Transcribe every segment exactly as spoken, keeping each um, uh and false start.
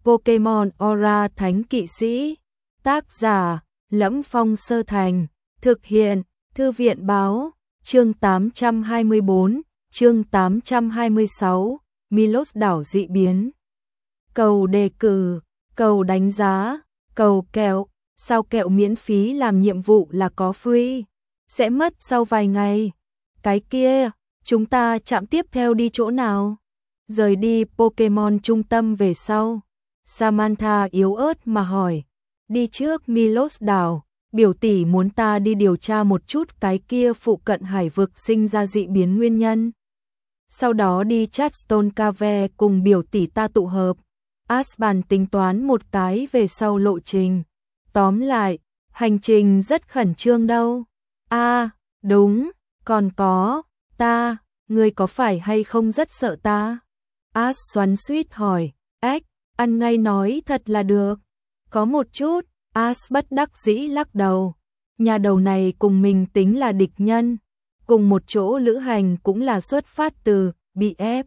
Pokemon Aura Thánh Kỵ Sĩ. Tác giả: Lẫm Phong Sơ Thành. Thực hiện: Thư viện Báo. Chương tám trăm hai mươi bốn, chương tám trăm hai mươi sáu, Milos đảo dị biến. Cầu đề cử, cầu đánh giá, cầu kẹo. Sao kẹo miễn phí làm nhiệm vụ là có free? Sẽ mất sau vài ngày. Cái kia, chúng ta chạm tiếp theo đi chỗ nào? Rời đi Pokemon trung tâm về sau. Samantha yếu ớt mà hỏi. Đi trước Milos đảo, biểu tỷ muốn ta đi điều tra một chút cái kia phụ cận hải vực sinh ra dị biến nguyên nhân. Sau đó đi Chatstone Cave cùng biểu tỷ ta tụ hợp. Asban tính toán một cái về sau lộ trình. Tóm lại, hành trình rất khẩn trương đâu. A, à, đúng, còn có, ta, ngươi có phải hay không rất sợ ta? As xoắn xuýt hỏi. Ếch, ăn ngay nói thật là được. Có một chút. As bất đắc dĩ lắc đầu. Nhà đầu này cùng mình tính là địch nhân. Cùng một chỗ lữ hành cũng là xuất phát từ bị ép.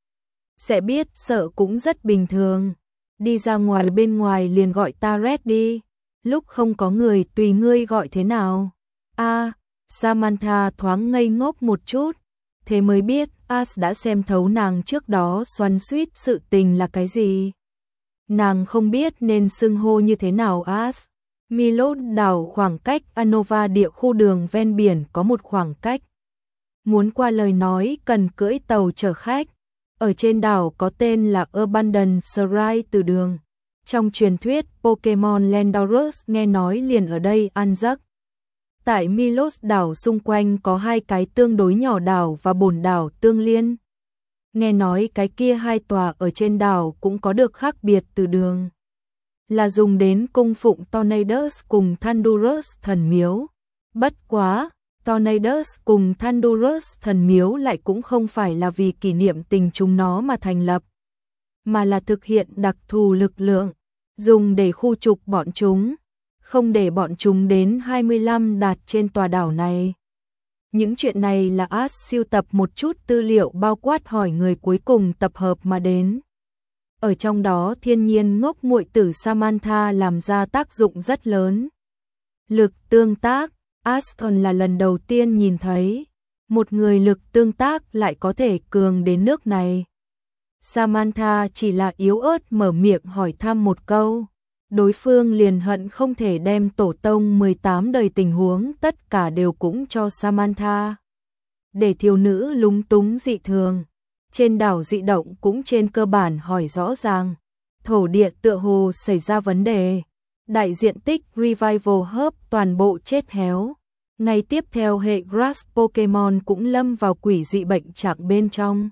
Sẽ biết sợ cũng rất bình thường. Đi ra ngoài bên ngoài liền gọi ta Red đi. Lúc không có người tùy ngươi gọi thế nào. A, à, Samantha thoáng ngây ngốc một chút. Thế mới biết As đã xem thấu nàng trước đó xoắn xuýt sự tình là cái gì. Nàng không biết nên xưng hô như thế nào As. Milos đảo khoảng cách Unova địa khu đường ven biển có một khoảng cách. Muốn qua lời nói cần cưỡi tàu chở khách. Ở trên đảo có tên là Abandon Shrine từ đường. Trong truyền thuyết Pokemon Landorus nghe nói liền ở đây ăn giấc. Tại Milos đảo xung quanh có hai cái tương đối nhỏ đảo và bồn đảo tương liên. Nghe nói cái kia hai tòa ở trên đảo cũng có được khác biệt từ đường. Là dùng đến cung phụng Tornadus cùng Thundurus thần miếu. Bất quá, Tornadus cùng Thundurus thần miếu lại cũng không phải là vì kỷ niệm tình chúng nó mà thành lập. Mà là thực hiện đặc thù lực lượng, dùng để khu trục bọn chúng. Không để bọn chúng đến hai mươi lăm đạt trên tòa đảo này. Những chuyện này là As siêu tập một chút tư liệu bao quát hỏi người cuối cùng tập hợp mà đến. Ở trong đó thiên nhiên ngốc muội tử Samantha làm ra tác dụng rất lớn. Lực tương tác, As còn là lần đầu tiên nhìn thấy. Một người lực tương tác lại có thể cường đến nước này. Samantha chỉ là yếu ớt mở miệng hỏi thăm một câu. Đối phương liền hận không thể đem tổ tông mười tám đời tình huống tất cả đều cũng cho Samantha. Để thiếu nữ lúng túng dị thường. Trên đảo dị động cũng trên cơ bản hỏi rõ ràng. Thổ địa tựa hồ xảy ra vấn đề. Đại diện tích Revival Hub toàn bộ chết héo. Ngày tiếp theo hệ Grass Pokemon cũng lâm vào quỷ dị bệnh trạng bên trong.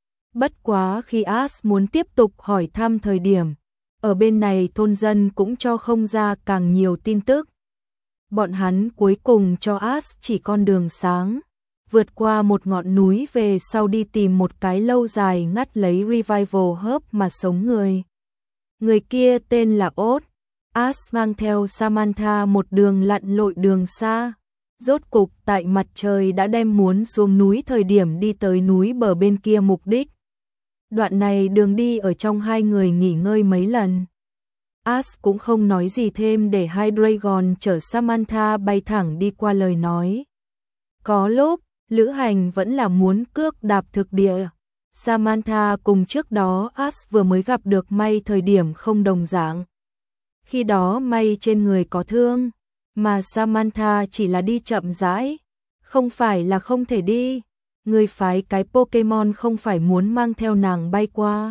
Bất quá khi As muốn tiếp tục hỏi thăm thời điểm. Ở bên này thôn dân cũng cho không ra càng nhiều tin tức. Bọn hắn cuối cùng cho As chỉ con đường sáng. Vượt qua một ngọn núi về sau đi tìm một cái lâu dài ngắt lấy Revival Hub mà sống người. Người kia tên là Ốt. As mang theo Samantha một đường lặn lội đường xa. Rốt cục tại mặt trời đã đem muốn xuống núi thời điểm đi tới núi bờ bên kia mục đích. Đoạn này đường đi ở trong hai người nghỉ ngơi mấy lần. As cũng không nói gì thêm để Hydreigon chở Samantha bay thẳng đi qua lời nói. Có lúc, lữ hành vẫn là muốn cước đạp thực địa. Samantha cùng trước đó As vừa mới gặp được May thời điểm không đồng dạng. Khi đó May trên người có thương, mà Samantha chỉ là đi chậm rãi. Không phải là không thể đi. Người phái cái Pokemon không phải muốn mang theo nàng bay qua.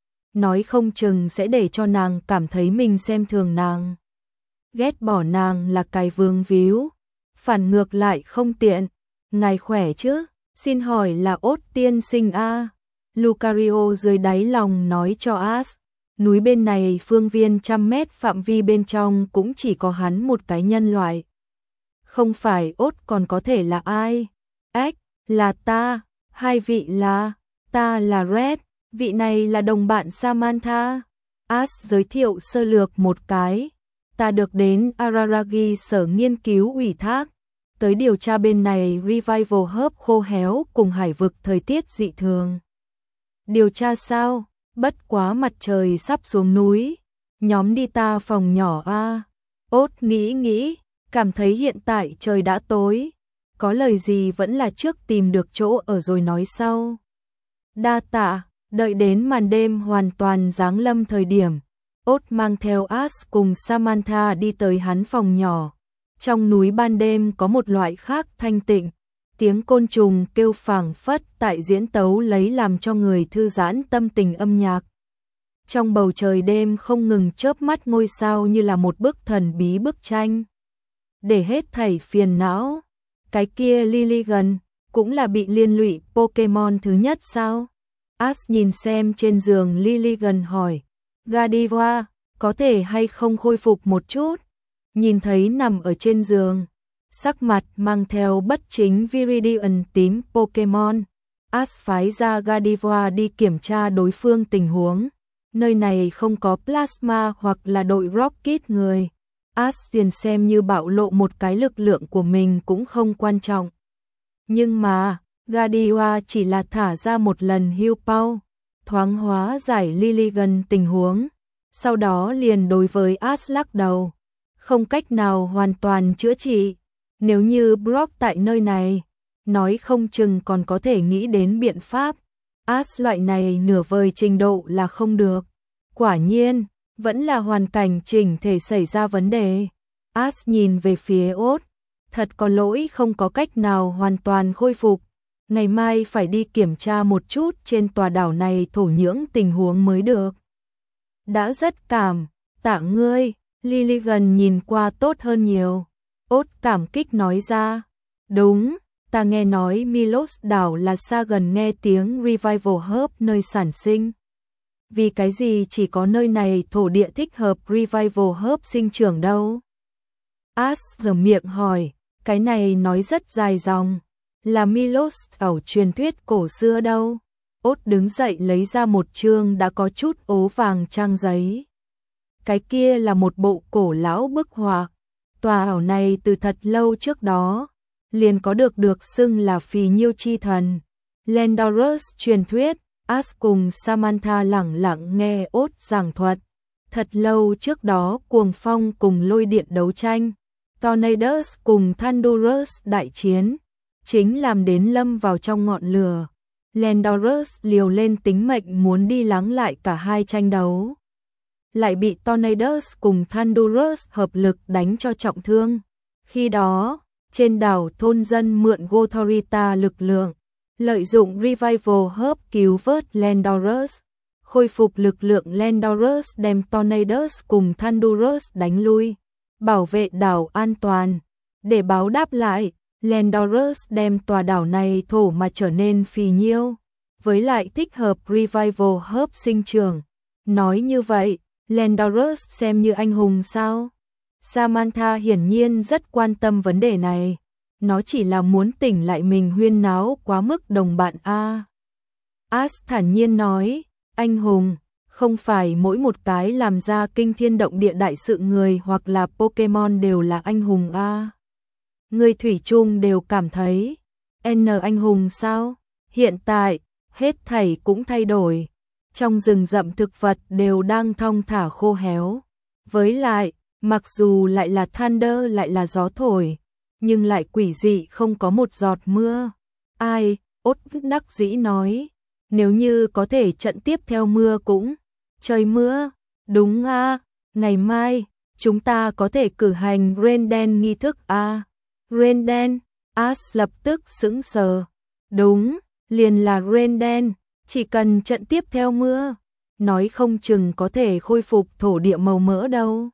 Nói không chừng sẽ để cho nàng cảm thấy mình xem thường nàng. Ghét bỏ nàng là cái vương víu. Phản ngược lại không tiện. Ngài khỏe chứ? Xin hỏi là Ốt tiên sinh a? Lucario dưới đáy lòng nói cho As. Núi bên này phương viên trăm mét phạm vi bên trong cũng chỉ có hắn một cái nhân loại. Không phải Ốt còn có thể là ai? Ếch, là ta. Hai vị là, ta là Red. Vị này là đồng bạn Samantha. As giới thiệu sơ lược một cái. Ta được đến Araragi sở nghiên cứu ủy thác. Tới điều tra bên này Revival Hub khô héo cùng hải vực thời tiết dị thường. Điều tra sao? Bất quá mặt trời sắp xuống núi, nhóm đi ta phòng nhỏ a. Ốt nghĩ nghĩ, cảm thấy hiện tại trời đã tối, có lời gì vẫn là trước tìm được chỗ ở rồi nói sau. Đa tạ, đợi đến màn đêm hoàn toàn giáng lâm thời điểm, Ốt mang theo Ash cùng Samantha đi tới hắn phòng nhỏ. Trong núi ban đêm có một loại khác thanh tịnh, tiếng côn trùng kêu phảng phất tại diễn tấu lấy làm cho người thư giãn tâm tình âm nhạc. Trong bầu trời đêm không ngừng chớp mắt ngôi sao như là một bức thần bí bức tranh. Để hết thảy phiền não, cái kia Lilligan cũng là bị liên lụy Pokemon thứ nhất sao? Ash nhìn xem trên giường Lilligan hỏi, Gardevoir, có thể hay không khôi phục một chút? Nhìn thấy nằm ở trên giường, sắc mặt mang theo bất chính Viridian tím Pokemon, Ash phái ra Gardevoir đi kiểm tra đối phương tình huống. Nơi này không có Plasma hoặc là đội Rocket người. Ash liền xem như bạo lộ một cái lực lượng của mình cũng không quan trọng. Nhưng mà, Gardevoir chỉ là thả ra một lần heal power, thoáng hóa giải Lilligan tình huống. Sau đó liền đối với Ash lắc đầu. Không cách nào hoàn toàn chữa trị. Nếu như Brock tại nơi này, nói không chừng còn có thể nghĩ đến biện pháp. Ash loại này nửa vời trình độ là không được. Quả nhiên, vẫn là hoàn cảnh chỉnh thể xảy ra vấn đề. Ash nhìn về phía Ốt, thật có lỗi không có cách nào hoàn toàn khôi phục. Ngày mai phải đi kiểm tra một chút trên tòa đảo này thổ nhưỡng tình huống mới được. Đã rất cảm, tạ ngươi, Lilligan nhìn qua tốt hơn nhiều. Ốt cảm kích nói ra, đúng, ta nghe nói Milos đảo là xa gần nghe tiếng Revival Herb nơi sản sinh. Vì cái gì chỉ có nơi này thổ địa thích hợp Revival Herb sinh trưởng đâu? Ash giở miệng hỏi, cái này nói rất dài dòng, là Milos ở truyền thuyết cổ xưa đâu? Ốt đứng dậy lấy ra một chương đã có chút ố vàng trang giấy. Cái kia là một bộ cổ lão bức họa. Tòa ảo này từ thật lâu trước đó, liền có được được xưng là phì nhiêu chi thần. Landorus truyền thuyết, Ash cùng Samantha lẳng lặng nghe Ốt giảng thuật. Thật lâu trước đó cuồng phong cùng lôi điện đấu tranh, Tornadus cùng Thundurus đại chiến, chính làm đến lâm vào trong ngọn lửa. Landorus liều lên tính mệnh muốn đi lắng lại cả hai tranh đấu, lại bị Tornadus cùng Thundurus hợp lực đánh cho trọng thương. Khi đó, trên đảo thôn dân mượn Gothorita lực lượng, lợi dụng Revival Herb cứu vớt Landorus, khôi phục lực lượng Landorus đem Tornadus cùng Thundurus đánh lui, bảo vệ đảo an toàn. Để báo đáp lại, Landorus đem tòa đảo này thổ mà trở nên phì nhiêu, với lại thích hợp Revival Herb sinh trưởng. Nói như vậy, Landorus xem như anh hùng sao? Samantha hiển nhiên rất quan tâm vấn đề này. Nó chỉ là muốn tỉnh lại mình huyên náo quá mức đồng bạn a. Ash thản nhiên nói, anh hùng, không phải mỗi một cái làm ra kinh thiên động địa đại sự người hoặc là Pokemon đều là anh hùng a. Người thủy chung đều cảm thấy, N anh hùng sao? Hiện tại, hết thảy cũng thay đổi. Trong rừng rậm thực vật đều đang thong thả khô héo. Với lại, mặc dù lại là thunder lại là gió thổi, nhưng lại quỷ dị không có một giọt mưa. Ai, Ốt đắc dĩ nói, nếu như có thể trận tiếp theo mưa cũng trời mưa. Đúng a, ngày mai chúng ta có thể cử hành Renden nghi thức a. Renden, Ash lập tức sững sờ. Đúng, liền là Renden, chỉ cần trận tiếp theo mưa, nói không chừng có thể khôi phục thổ địa màu mỡ đâu.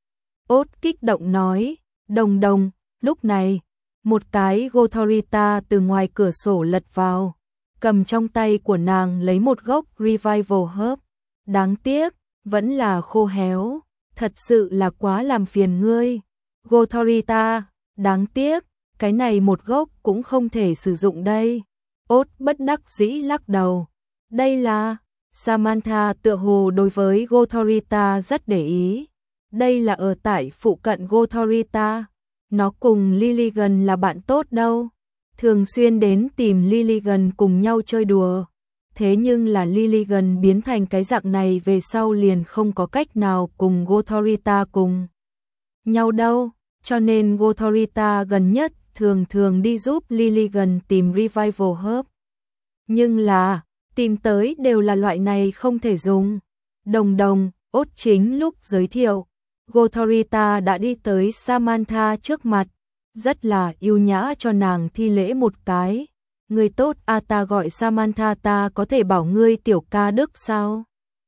Ốt kích động nói, đồng đồng. Lúc này, một cái Gothorita từ ngoài cửa sổ lật vào, cầm trong tay của nàng lấy một gốc Revival Herb. Đáng tiếc, vẫn là khô héo, thật sự là quá làm phiền ngươi. Gothorita, đáng tiếc, cái này một gốc cũng không thể sử dụng đây. Ốt bất đắc dĩ lắc đầu. Đây là, Samantha tựa hồ đối với Gothorita rất để ý. Đây là ở tại phụ cận Gothorita. Nó cùng Lilligan là bạn tốt đâu. Thường xuyên đến tìm Lilligan cùng nhau chơi đùa. Thế nhưng là Liligan biến thành cái dạng này về sau liền không có cách nào cùng Gothorita cùng nhau đâu, cho nên Gothorita gần nhất thường thường đi giúp Liligan tìm Revival Herb. Nhưng là, tìm tới đều là loại này không thể dùng. Đồng đồng, ốt chính lúc giới thiệu, Gothorita đã đi tới Samantha trước mặt, rất là yêu nhã cho nàng thi lễ một cái. Người tốt a ta gọi Samantha, ta có thể bảo ngươi tiểu ca đức sao?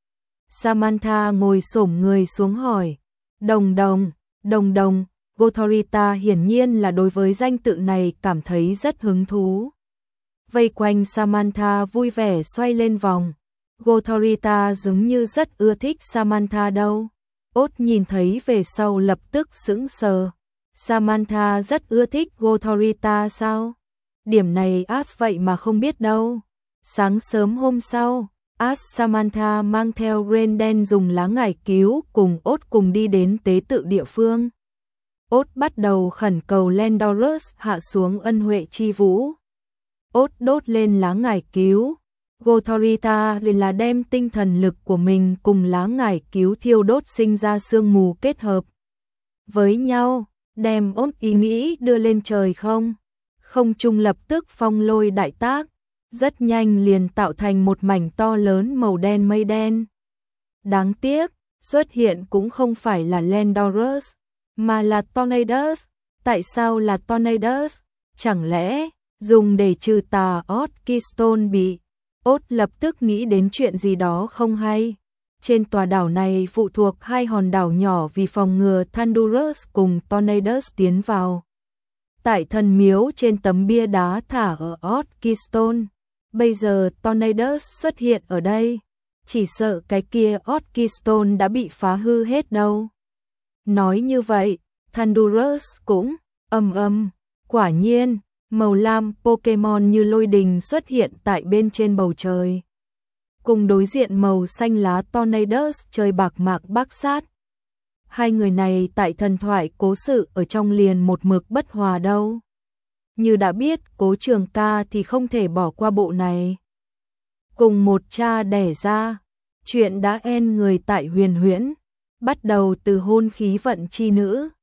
Samantha ngồi xổm người xuống hỏi. Đồng đồng, đồng đồng, Gothorita hiển nhiên là đối với danh tự này cảm thấy rất hứng thú. Vây quanh Samantha vui vẻ xoay lên vòng. Gothorita giống như rất ưa thích Samantha đâu. Ốt nhìn thấy về sau lập tức sững sờ. Samantha rất ưa thích Gothorita sao? Điểm này Ash vậy mà không biết đâu. Sáng sớm hôm sau, Ash Samantha mang theo Renden dùng lá ngải cứu cùng Ốt cùng đi đến tế tự địa phương. Ốt bắt đầu khẩn cầu Landorus hạ xuống ân huệ chi vũ. Ốt đốt lên lá ngải cứu. Gothorita liền là đem tinh thần lực của mình cùng lá ngải cứu thiêu đốt sinh ra sương mù kết hợp với nhau, đem Ốt ý nghĩ đưa lên trời không. Không trung lập tức phong lôi đại tác, rất nhanh liền tạo thành một mảnh to lớn màu đen mây đen. Đáng tiếc, xuất hiện cũng không phải là Landorus, mà là Tornadus. Tại sao là Tornadus? Chẳng lẽ dùng để trừ tà Ốt Keystone bị? Ốt lập tức nghĩ đến chuyện gì đó không hay. Trên tòa đảo này phụ thuộc hai hòn đảo nhỏ vì phòng ngừa Thundurus cùng Tornadus tiến vào. Tại thần miếu trên tấm bia đá thả ở Ốt Keystone, bây giờ Tornadus xuất hiện ở đây, chỉ sợ cái kia Ốt Keystone đã bị phá hư hết đâu. Nói như vậy, Thundurus cũng ầm ầm, quả nhiên, màu lam Pokemon như lôi đình xuất hiện tại bên trên bầu trời. Cùng đối diện màu xanh lá Tornadus trời bạc mạc bác sát. Hai người này tại thần thoại cố sự ở trong liền một mực bất hòa đâu. Như đã biết Cố Trường Ca thì không thể bỏ qua bộ này. Cùng một cha đẻ ra, chuyện đã en người tại huyền huyễn, bắt đầu từ hôn khí vận chi nữ.